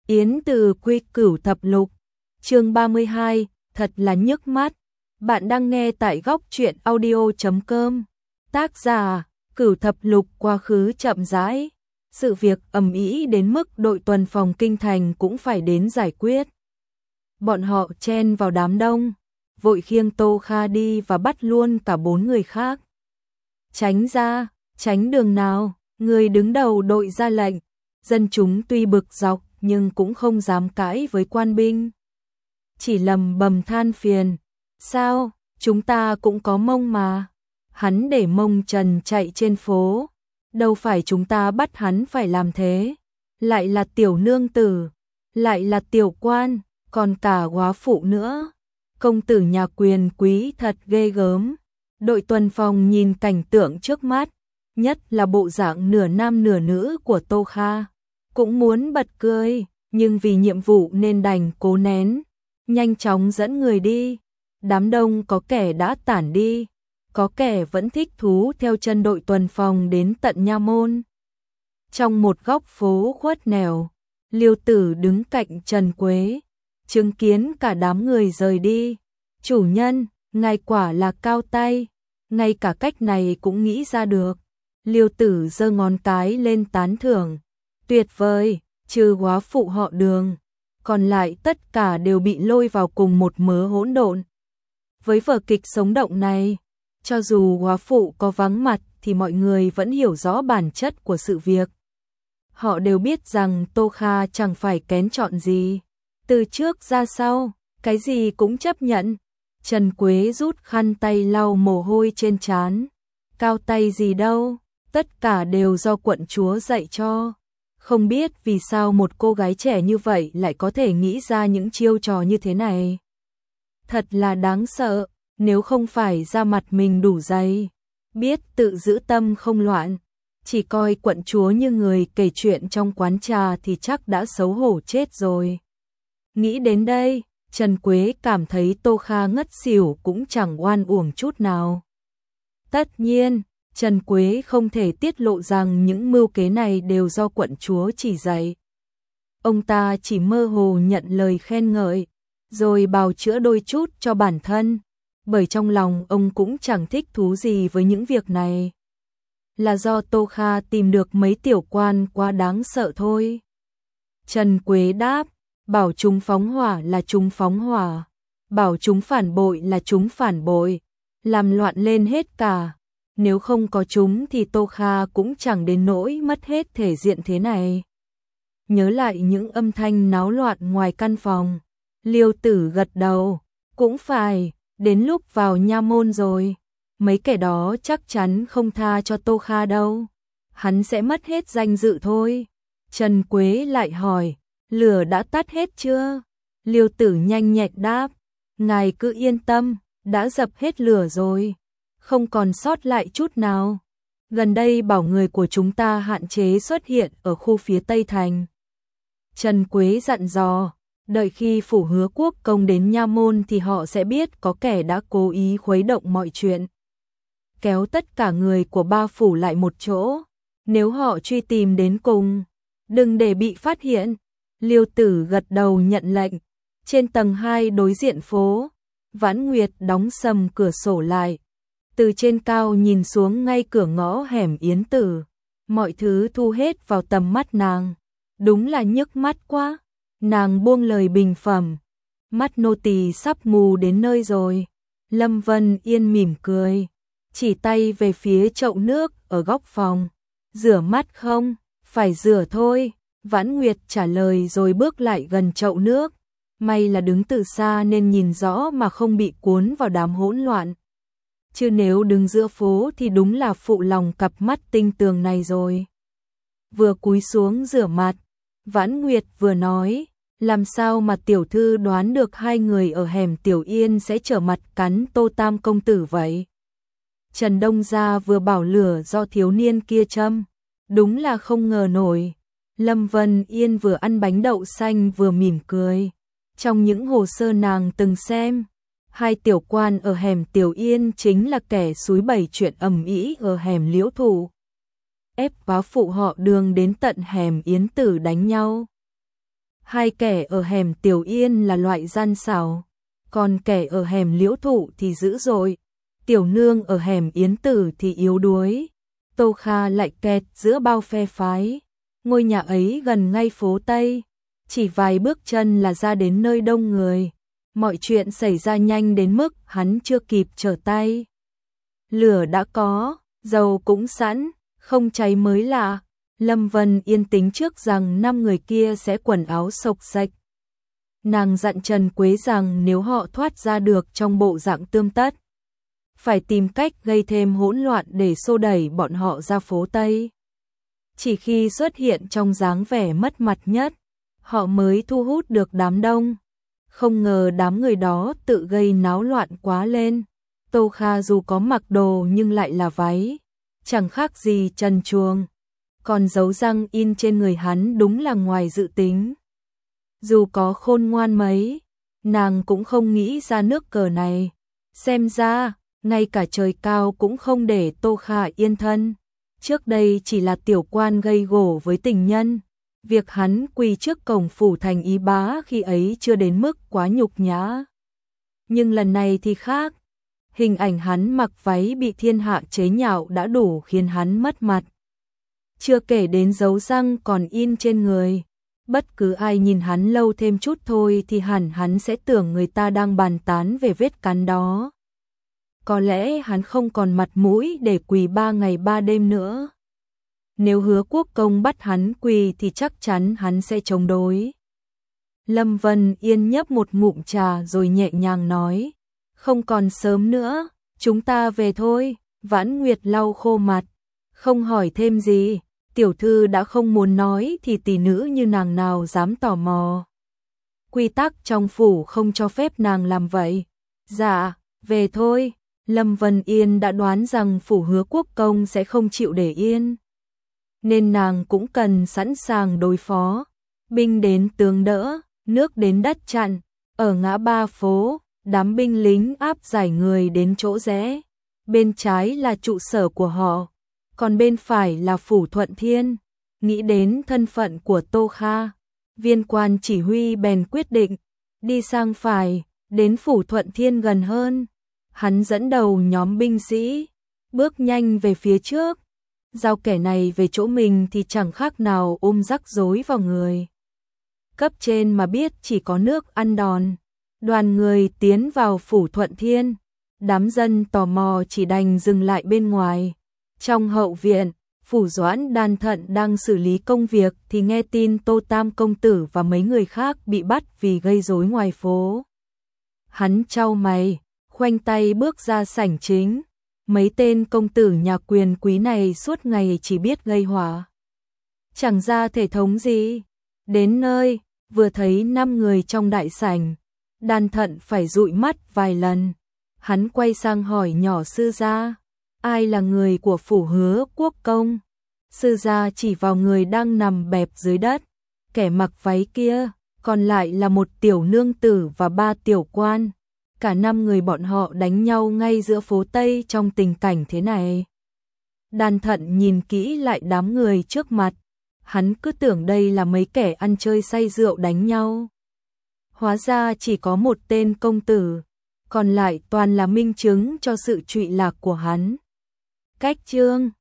Yến Từ Quy Cửu Thập Lục, chương 32, thật là nhức mắt. Bạn đang nghe tại góc truyện audio.com. Tác giả, Cửu Thập Lục quá khứ chậm rãi. Sự việc ầm ĩ đến mức đội tuần phòng kinh thành cũng phải đến giải quyết. Bọn họ chen vào đám đông, vội khiêng Tô Kha đi và bắt luôn cả 4 người khác. Tránh ra, tránh đường nào, người đứng đầu đội ra lệnh. Dân chúng tuy bực dọc nhưng cũng không dám cãi với quan binh. Chỉ lầm bầm than phiền, sao, chúng ta cũng có mông mà. Hắn để mông trần chạy trên phố, đâu phải chúng ta bắt hắn phải làm thế. Lại là tiểu nương tử, lại là tiểu quan, còn cả góa phụ nữa. Công tử nhà quyền quý thật ghê gớm. Đội tuần phòng nhìn cảnh tượng trước mắt, nhất là bộ dạng nửa nam nửa nữ của Tô Kha, cũng muốn bật cười, nhưng vì nhiệm vụ nên đành cố nén, nhanh chóng dẫn người đi. Đám đông có kẻ đã tản đi, có kẻ vẫn thích thú theo chân đội tuần phòng đến tận nha môn. Trong một góc phố khuất nẻo, Liêu Tử đứng cạnh Trần Quế, chứng kiến cả đám người rời đi. Chủ nhân, ngài quả là cao tay, ngay cả cách này cũng nghĩ ra được. Liêu Tử giơ ngón cái lên tán thưởng, tuyệt vời, trừ góa phụ họ Đường, còn lại tất cả đều bị lôi vào cùng một mớ hỗn độn. Với vở kịch sống động này, cho dù góa phụ có vắng mặt thì mọi người vẫn hiểu rõ bản chất của sự việc. Họ đều biết rằng Tô Kha chẳng phải kén chọn gì, từ trước ra sau, cái gì cũng chấp nhận. Trần Quế rút khăn tay lau mồ hôi trên trán, cao tay gì đâu, tất cả đều do quận chúa dạy cho. Không biết vì sao một cô gái trẻ như vậy lại có thể nghĩ ra những chiêu trò như thế này. Thật là đáng sợ, nếu không phải da mặt mình đủ dày, biết tự giữ tâm không loạn, chỉ coi quận chúa như người kể chuyện trong quán trà thì chắc đã xấu hổ chết rồi. Nghĩ đến đây, Trần Quế cảm thấy Tô Kha ngất xỉu cũng chẳng oan uổng chút nào. Tất nhiên, Trần Quế không thể tiết lộ rằng những mưu kế này đều do quận chúa chỉ dạy. Ông ta chỉ mơ hồ nhận lời khen ngợi, rồi bào chữa đôi chút cho bản thân, bởi trong lòng ông cũng chẳng thích thú gì với những việc này. Là do Tô Kha tìm được mấy tiểu quan quá đáng sợ thôi. Trần Quế đáp, bảo chúng phóng hỏa là chúng phóng hỏa, bảo chúng phản bội là chúng phản bội, làm loạn lên hết cả. Nếu không có chúng thì Tô Kha cũng chẳng đến nỗi mất hết thể diện thế này. Nhớ lại những âm thanh náo loạn ngoài căn phòng, Liêu Tử gật đầu, cũng phải, đến lúc vào nha môn rồi. Mấy kẻ đó chắc chắn không tha cho Tô Kha đâu, hắn sẽ mất hết danh dự thôi. Trần Quế lại hỏi, lửa đã tắt hết chưa? Liêu Tử nhanh nhẹn đáp, ngài cứ yên tâm, đã dập hết lửa rồi, không còn sót lại chút nào. Gần đây bảo người của chúng ta hạn chế xuất hiện ở khu phía Tây Thành. Trần Quế dặn dò, đợi khi phủ Hứa Quốc công đến nha môn thì họ sẽ biết có kẻ đã cố ý khuấy động mọi chuyện. Kéo tất cả người của ba phủ lại một chỗ, nếu họ truy tìm đến cùng, đừng để bị phát hiện. Liêu Tử gật đầu nhận lệnh. Trên tầng 2 đối diện phố, Vãn Nguyệt đóng sầm cửa sổ lại, từ trên cao nhìn xuống ngay cửa ngõ hẻm Yến Tử, mọi thứ thu hết vào tầm mắt nàng, đúng là nhức mắt quá. Nàng buông lời bình phẩm, mắt nô tỳ sắp mù đến nơi rồi. Lâm Vân Yên mỉm cười, chỉ tay về phía chậu nước ở góc phòng, rửa mắt không? Phải rửa thôi. Vãn Nguyệt trả lời rồi bước lại gần chậu nước, may là đứng từ xa nên nhìn rõ mà không bị cuốn vào đám hỗn loạn. Chứ nếu đứng giữa phố thì đúng là phụ lòng cặp mắt tinh tường này rồi. Vừa cúi xuống rửa mặt, Vãn Nguyệt vừa nói, làm sao mà tiểu thư đoán được hai người ở hẻm Tiểu Yên sẽ trở mặt cắn Tô Tam công tử vậy? Trần Đông Gia vừa bảo lửa do thiếu niên kia châm, đúng là không ngờ nổi. Lâm Vân Yên vừa ăn bánh đậu xanh vừa mỉm cười. Trong những hồ sơ nàng từng xem, hai tiểu quan ở hẻm Tiểu Yên chính là kẻ xúi bày chuyện ầm ĩ ở hẻm Liễu Thủ, ép góa phụ họ Đường đến tận hẻm Yến Tử đánh nhau. Hai kẻ ở hẻm Tiểu Yên là loại gian xảo, còn kẻ ở hẻm Liễu Thụ thì dữ dội, tiểu nương ở hẻm Yến Tử thì yếu đuối. Tô Kha lại kẹt giữa bao phe phái, ngôi nhà ấy gần ngay phố Tây, chỉ vài bước chân là ra đến nơi đông người. Mọi chuyện xảy ra nhanh đến mức hắn chưa kịp trở tay. Lửa đã có, dầu cũng sẵn, không cháy mới lạ. Lâm Vân Yên tính trước rằng 5 người kia sẽ quần áo xộc xệch. Nàng dặn Trần Quế rằng nếu họ thoát ra được trong bộ dạng tươm tất, phải tìm cách gây thêm hỗn loạn để xô đẩy bọn họ ra phố Tây. Chỉ khi xuất hiện trong dáng vẻ mất mặt nhất, họ mới thu hút được đám đông. Không ngờ đám người đó tự gây náo loạn quá lên. Tô Kha dù có mặc đồ nhưng lại là váy, chẳng khác gì trần truồng. Còn dấu răng in trên người hắn đúng là ngoài dự tính. Dù có khôn ngoan mấy, nàng cũng không nghĩ ra nước cờ này. Xem ra, ngay cả trời cao cũng không để Tô Kha yên thân. Trước đây chỉ là tiểu quan gây gổ với tình nhân. Việc hắn quỳ trước cổng phủ thành Ý Bá khi ấy chưa đến mức quá nhục nhã. Nhưng lần này thì khác. Hình ảnh hắn mặc váy bị thiên hạ chế nhạo đã đủ khiến hắn mất mặt. Chưa kể đến dấu răng còn in trên người. Bất cứ ai nhìn hắn lâu thêm chút thôi thì hẳn hắn sẽ tưởng người ta đang bàn tán về vết cắn đó. Có lẽ hắn không còn mặt mũi để quỳ 3 ngày 3 đêm nữa. Nếu Hứa Quốc Công bắt hắn quỳ thì chắc chắn hắn sẽ chống đối. Lâm Vân Yên nhấp một ngụm trà rồi nhẹ nhàng nói, không còn sớm nữa, chúng ta về thôi. Vãn Nguyệt lau khô mặt, không hỏi thêm gì, tiểu thư đã không muốn nói thì tỷ nữ như nàng nào dám tò mò. Quy tắc trong phủ không cho phép nàng làm vậy. Dạ, về thôi. Lâm Vân Yên đã đoán rằng phủ Hứa Quốc Công sẽ không chịu để yên, nên nàng cũng cần sẵn sàng đối phó. Binh đến tướng đỡ, nước đến đất chặn. Ở ngã ba phố, đám binh lính áp giải người đến chỗ rẽ. Bên trái là trụ sở của họ, còn bên phải là phủ Thuận Thiên. Nghĩ đến thân phận của Tô Kha, viên quan chỉ huy bèn quyết định đi sang phải, đến phủ Thuận Thiên gần hơn. Hắn dẫn đầu nhóm binh sĩ, bước nhanh về phía trước. Giao kẻ này về chỗ mình thì chẳng khác nào ôm rắc rối vào người. Cấp trên mà biết chỉ có nước ăn đòn. Đoàn người tiến vào phủ Thuận Thiên. Đám dân tò mò chỉ đành dừng lại bên ngoài. Trong hậu viện, phủ Doãn Đan Thận đang xử lý công việc thì nghe tin Tô Tam công tử và mấy người khác bị bắt vì gây rối ngoài phố. Hắn chau mày, khoanh tay bước ra sảnh chính. Mấy tên công tử nhà quyền quý này suốt ngày chỉ biết gây họa, chẳng ra thể thống gì. Đến nơi, vừa thấy 5 người trong đại sảnh, Đan Thận phải dụi mắt vài lần. Hắn quay sang hỏi nhỏ sư gia, ai là người của phủ Hứa Quốc Công? Sư gia chỉ vào người đang nằm bẹp dưới đất, kẻ mặc váy kia, còn lại là một tiểu nương tử và 3 tiểu quan. Cả 5 người bọn họ đánh nhau ngay giữa phố Tây trong tình cảnh thế này. Đan Thận nhìn kỹ lại đám người trước mặt, hắn cứ tưởng đây là mấy kẻ ăn chơi say rượu đánh nhau. Hóa ra chỉ có một tên công tử, còn lại toàn là minh chứng cho sự trụy lạc của hắn. Cách chương